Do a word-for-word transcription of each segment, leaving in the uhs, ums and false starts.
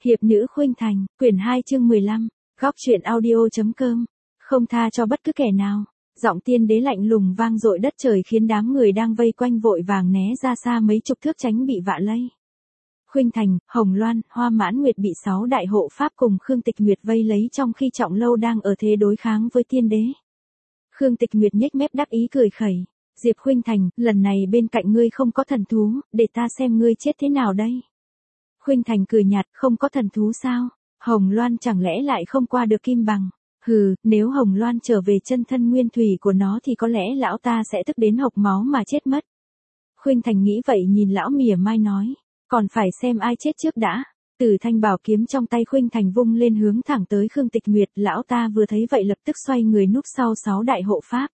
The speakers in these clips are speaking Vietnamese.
Hiệp nữ Khuynh Thành, quyển hai chương mười lăm, góc truyện audio.com, không tha cho bất cứ kẻ nào. Giọng tiên đế lạnh lùng vang dội đất trời khiến đám người đang vây quanh vội vàng né ra xa mấy chục thước tránh bị vạ lây. Khuynh Thành, Hồng Loan, Hoa Mãn Nguyệt bị sáu đại hộ pháp cùng Khương Tịch Nguyệt vây lấy trong khi Trọng Lâu đang ở thế đối kháng với tiên đế. Khương Tịch Nguyệt nhếch mép đắc ý cười khẩy. Diệp Khuynh Thành, lần này bên cạnh ngươi không có thần thú, để ta xem ngươi chết thế nào đây. Khuynh Thành cười nhạt, không có thần thú sao? Hồng Loan chẳng lẽ lại không qua được Kim Bằng? Hừ, nếu Hồng Loan trở về chân thân nguyên thủy của nó thì có lẽ lão ta sẽ tức đến hộc máu mà chết mất. Khuynh Thành nghĩ vậy nhìn lão mỉa mai nói, còn phải xem ai chết trước đã. Tử thanh bảo kiếm trong tay Khuynh Thành vung lên hướng thẳng tới Khương Tịch Nguyệt, lão ta vừa thấy vậy lập tức xoay người núp sau sáu đại hộ pháp.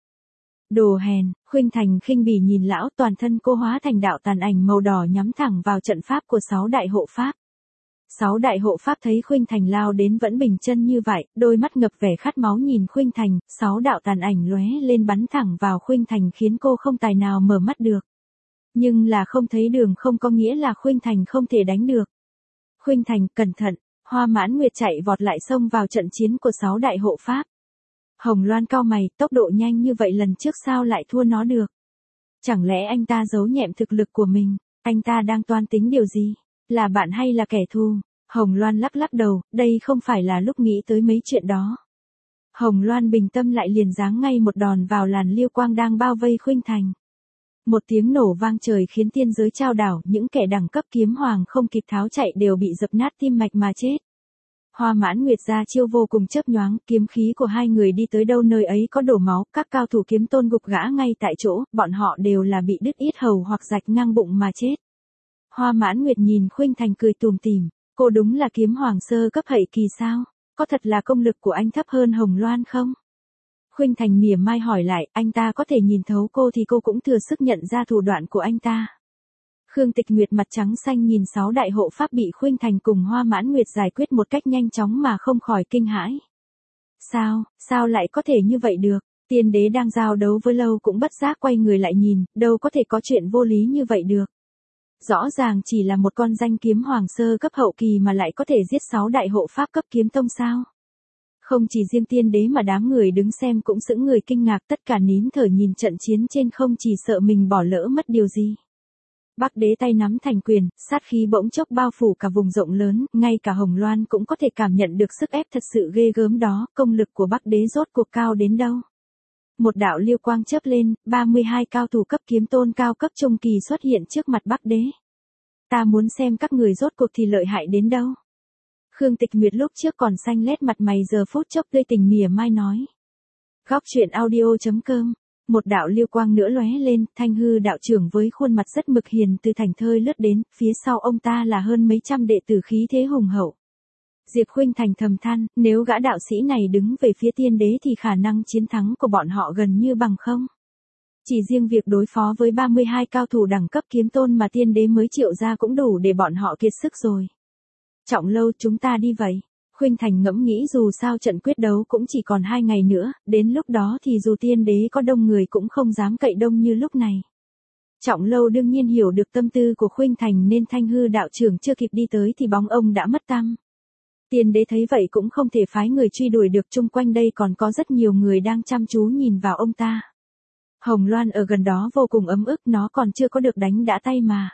Đồ hèn, Khuynh Thành khinh bỉ nhìn lão, toàn thân cô hóa thành đạo tàn ảnh màu đỏ nhắm thẳng vào trận pháp của sáu đại hộ pháp. Sáu đại hộ pháp thấy Khuynh Thành lao đến vẫn bình chân như vậy, đôi mắt ngập vẻ khát máu nhìn Khuynh Thành, sáu đạo tàn ảnh lóe lên bắn thẳng vào Khuynh Thành khiến cô không tài nào mở mắt được. Nhưng là không thấy đường không có nghĩa là Khuynh Thành không thể đánh được. Khuynh Thành, cẩn thận, Hoa Mãn Nguyệt chạy vọt lại xông vào trận chiến của sáu đại hộ pháp. Hồng Loan cau mày, tốc độ nhanh như vậy lần trước sao lại thua nó được? Chẳng lẽ anh ta giấu nhẹm thực lực của mình, anh ta đang toan tính điều gì? Là bạn hay là kẻ thù? Hồng Loan lắc lắc đầu, đây không phải là lúc nghĩ tới mấy chuyện đó. Hồng Loan bình tâm lại liền giáng ngay một đòn vào làn liêu quang đang bao vây Khuynh Thành. Một tiếng nổ vang trời khiến tiên giới chao đảo, những kẻ đẳng cấp kiếm hoàng không kịp tháo chạy đều bị dập nát tim mạch mà chết. Hoa Mãn Nguyệt ra chiêu vô cùng chớp nhoáng, kiếm khí của hai người đi tới đâu nơi ấy có đổ máu, các cao thủ kiếm tôn gục gã ngay tại chỗ, bọn họ đều là bị đứt yết hầu hoặc rạch ngang bụng mà chết. Hoa Mãn Nguyệt nhìn Khuynh Thành cười tủm tỉm, cô đúng là kiếm hoàng sơ cấp hậu kỳ sao? Có thật là công lực của anh thấp hơn Hồng Loan không? Khuynh Thành mỉa mai hỏi lại, anh ta có thể nhìn thấu cô thì cô cũng thừa sức nhận ra thủ đoạn của anh ta. Khương Tịch Nguyệt mặt trắng xanh nhìn sáu đại hộ pháp bị Khuynh Thành cùng Hoa Mãn Nguyệt giải quyết một cách nhanh chóng mà không khỏi kinh hãi. Sao, sao lại có thể như vậy được? Tiên đế đang giao đấu với Lâu cũng bất giác quay người lại nhìn, đâu có thể có chuyện vô lý như vậy được. Rõ ràng chỉ là một con danh kiếm hoàng sơ cấp hậu kỳ mà lại có thể giết sáu đại hộ pháp cấp kiếm tông sao? Không chỉ riêng tiên đế mà đám người đứng xem cũng sững người kinh ngạc, tất cả nín thở nhìn trận chiến trên không chỉ sợ mình bỏ lỡ mất điều gì. Bắc đế tay nắm thành quyền, sát khí bỗng chốc bao phủ cả vùng rộng lớn, ngay cả Hồng Loan cũng có thể cảm nhận được sức ép thật sự ghê gớm đó, công lực của Bắc đế rốt cuộc cao đến đâu. Một đạo liêu quang chớp lên, ba mươi hai cao thủ cấp kiếm tôn cao cấp trung kỳ xuất hiện trước mặt Bắc đế. Ta muốn xem các người rốt cuộc thì lợi hại đến đâu. Khương Tịch Nguyệt lúc trước còn xanh lét mặt mày giờ phút chốc tươi tình mỉa mai nói. Góc truyện audio.com. Một đạo liêu quang nữa lóe lên, Thanh Hư đạo trưởng với khuôn mặt rất mực hiền từ thành thơi lướt đến, phía sau ông ta là hơn mấy trăm đệ tử khí thế hùng hậu. Diệp Khuynh Thành thầm than, nếu gã đạo sĩ này đứng về phía tiên đế thì khả năng chiến thắng của bọn họ gần như bằng không. Chỉ riêng việc đối phó với ba mươi hai cao thủ đẳng cấp kiếm tôn mà tiên đế mới triệu ra cũng đủ để bọn họ kiệt sức rồi. Trọng Lâu, chúng ta đi vậy. Khuynh Thành ngẫm nghĩ dù sao trận quyết đấu cũng chỉ còn hai ngày nữa, đến lúc đó thì dù tiên đế có đông người cũng không dám cậy đông như lúc này. Trọng Lâu đương nhiên hiểu được tâm tư của Khuynh Thành nên Thanh Hư đạo trưởng chưa kịp đi tới thì bóng ông đã mất tăm. Tiên đế thấy vậy cũng không thể phái người truy đuổi được, chung quanh đây còn có rất nhiều người đang chăm chú nhìn vào ông ta. Hồng Loan ở gần đó vô cùng ấm ức, nó còn chưa có được đánh đã tay mà.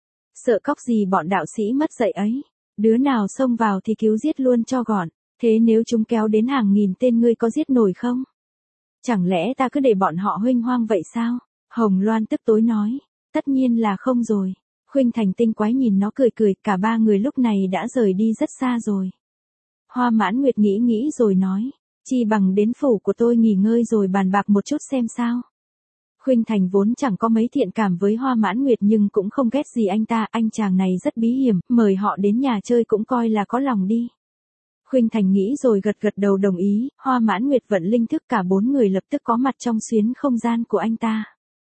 Sợ cóc gì bọn đạo sĩ mất dạy ấy. Đứa nào xông vào thì cứu giết luôn cho gọn, thế nếu chúng kéo đến hàng nghìn tên ngươi có giết nổi không? Chẳng lẽ ta cứ để bọn họ huênh hoang vậy sao? Hồng Loan tức tối nói, tất nhiên là không rồi. Khuynh Thành tinh quái nhìn nó cười cười, cả ba người lúc này đã rời đi rất xa rồi. Hoa Mãn Nguyệt nghĩ nghĩ rồi nói, chi bằng đến phủ của tôi nghỉ ngơi rồi bàn bạc một chút xem sao. Khuynh Thành vốn chẳng có mấy thiện cảm với Hoa Mãn Nguyệt nhưng cũng không ghét gì anh ta, anh chàng này rất bí hiểm, mời họ đến nhà chơi cũng coi là có lòng đi. Khuynh Thành nghĩ rồi gật gật đầu đồng ý, Hoa Mãn Nguyệt vận linh thức cả bốn người lập tức có mặt trong xuyến không gian của anh ta.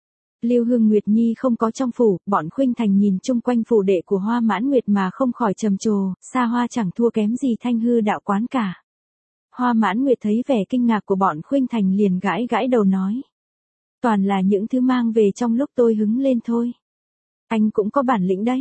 Lưu Hương Nguyệt Nhi không có trong phủ, bọn Khuynh Thành nhìn chung quanh phủ đệ của Hoa Mãn Nguyệt mà không khỏi trầm trồ, xa hoa chẳng thua kém gì Thanh Hư đạo quán cả. Hoa Mãn Nguyệt thấy vẻ kinh ngạc của bọn Khuynh Thành liền gãi gãi đầu nói. Toàn là những thứ mang về trong lúc tôi hứng lên thôi. Anh cũng có bản lĩnh đấy.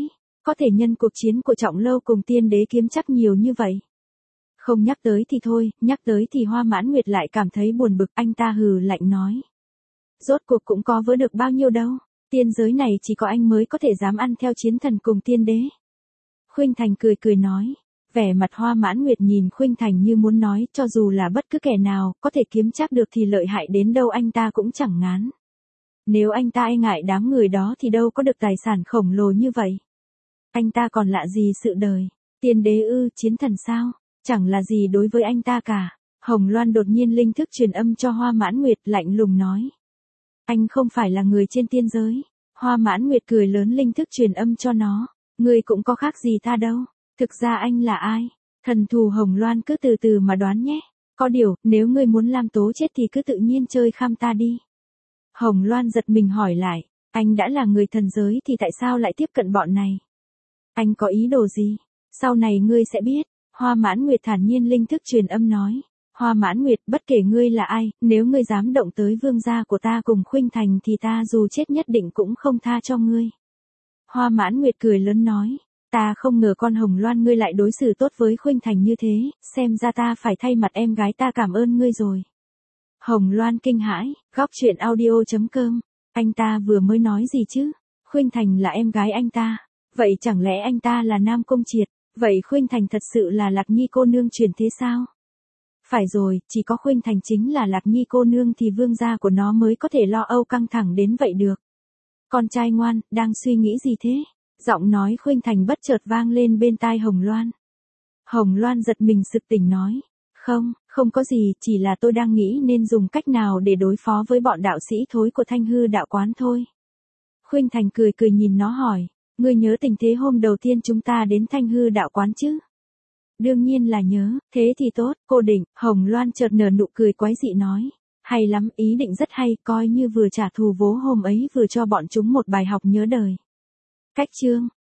có thể nhân cuộc chiến của Trọng Lâu cùng tiên đế kiếm chắc nhiều như vậy. Không nhắc tới thì thôi, nhắc tới thì Hoa Mãn Nguyệt lại cảm thấy buồn bực, anh ta hừ lạnh nói. Rốt cuộc cũng có vỡ được bao nhiêu đâu, tiên giới này chỉ có anh mới có thể dám ăn theo chiến thần cùng tiên đế. Khuynh Thành cười cười nói, vẻ mặt Hoa Mãn Nguyệt nhìn Khuynh Thành như muốn nói, cho dù là bất cứ kẻ nào, có thể kiếm chắc được thì lợi hại đến đâu anh ta cũng chẳng ngán. Nếu anh ta e ngại đám người đó thì đâu có được tài sản khổng lồ như vậy. Anh ta còn lạ gì sự đời, tiên đế ư, chiến thần sao, chẳng là gì đối với anh ta cả. Hồng Loan đột nhiên linh thức truyền âm cho Hoa Mãn Nguyệt, lạnh lùng nói. Anh không phải là người trên tiên giới. Hoa Mãn Nguyệt cười lớn linh thức truyền âm cho nó. Người cũng có khác gì ta đâu. Thực ra anh là ai? Thần thù Hồng Loan cứ từ từ mà đoán nhé. Có điều, nếu ngươi muốn làm tố chết thì cứ tự nhiên chơi kham ta đi. Hồng Loan giật mình hỏi lại. Anh đã là người thần giới thì tại sao lại tiếp cận bọn này? Anh có ý đồ gì? Sau này ngươi sẽ biết. Hoa Mãn Nguyệt thản nhiên linh thức truyền âm nói. Hoa Mãn Nguyệt, bất kể ngươi là ai, nếu ngươi dám động tới vương gia của ta cùng Khuynh Thành thì ta dù chết nhất định cũng không tha cho ngươi. Hoa Mãn Nguyệt cười lớn nói, ta không ngờ con Hồng Loan ngươi lại đối xử tốt với Khuynh Thành như thế, xem ra ta phải thay mặt em gái ta cảm ơn ngươi rồi. Hồng Loan kinh hãi, góc truyện audio chấm com, anh ta vừa mới nói gì chứ? Khuynh Thành là em gái anh ta, vậy chẳng lẽ anh ta là Nam Công Triệt, vậy Khuynh Thành thật sự là Lạc Nhi cô nương truyền thế sao? Phải rồi, chỉ có Khuynh Thành chính là Lạc Nhi cô nương thì vương gia của nó mới có thể lo âu căng thẳng đến vậy được. Con trai ngoan, đang suy nghĩ gì thế? Giọng nói Khuynh Thành bất chợt vang lên bên tai Hồng Loan. Hồng Loan giật mình sực tỉnh nói, không, không có gì, chỉ là tôi đang nghĩ nên dùng cách nào để đối phó với bọn đạo sĩ thối của Thanh Hư đạo quán thôi. Khuynh Thành cười cười nhìn nó hỏi, ngươi nhớ tình thế hôm đầu tiên chúng ta đến Thanh Hư đạo quán chứ? Đương nhiên là nhớ, thế thì tốt, cô định. Hồng Loan chợt nở nụ cười quái dị nói, hay lắm, ý định rất hay, coi như vừa trả thù vố hôm ấy vừa cho bọn chúng một bài học nhớ đời. Cách chương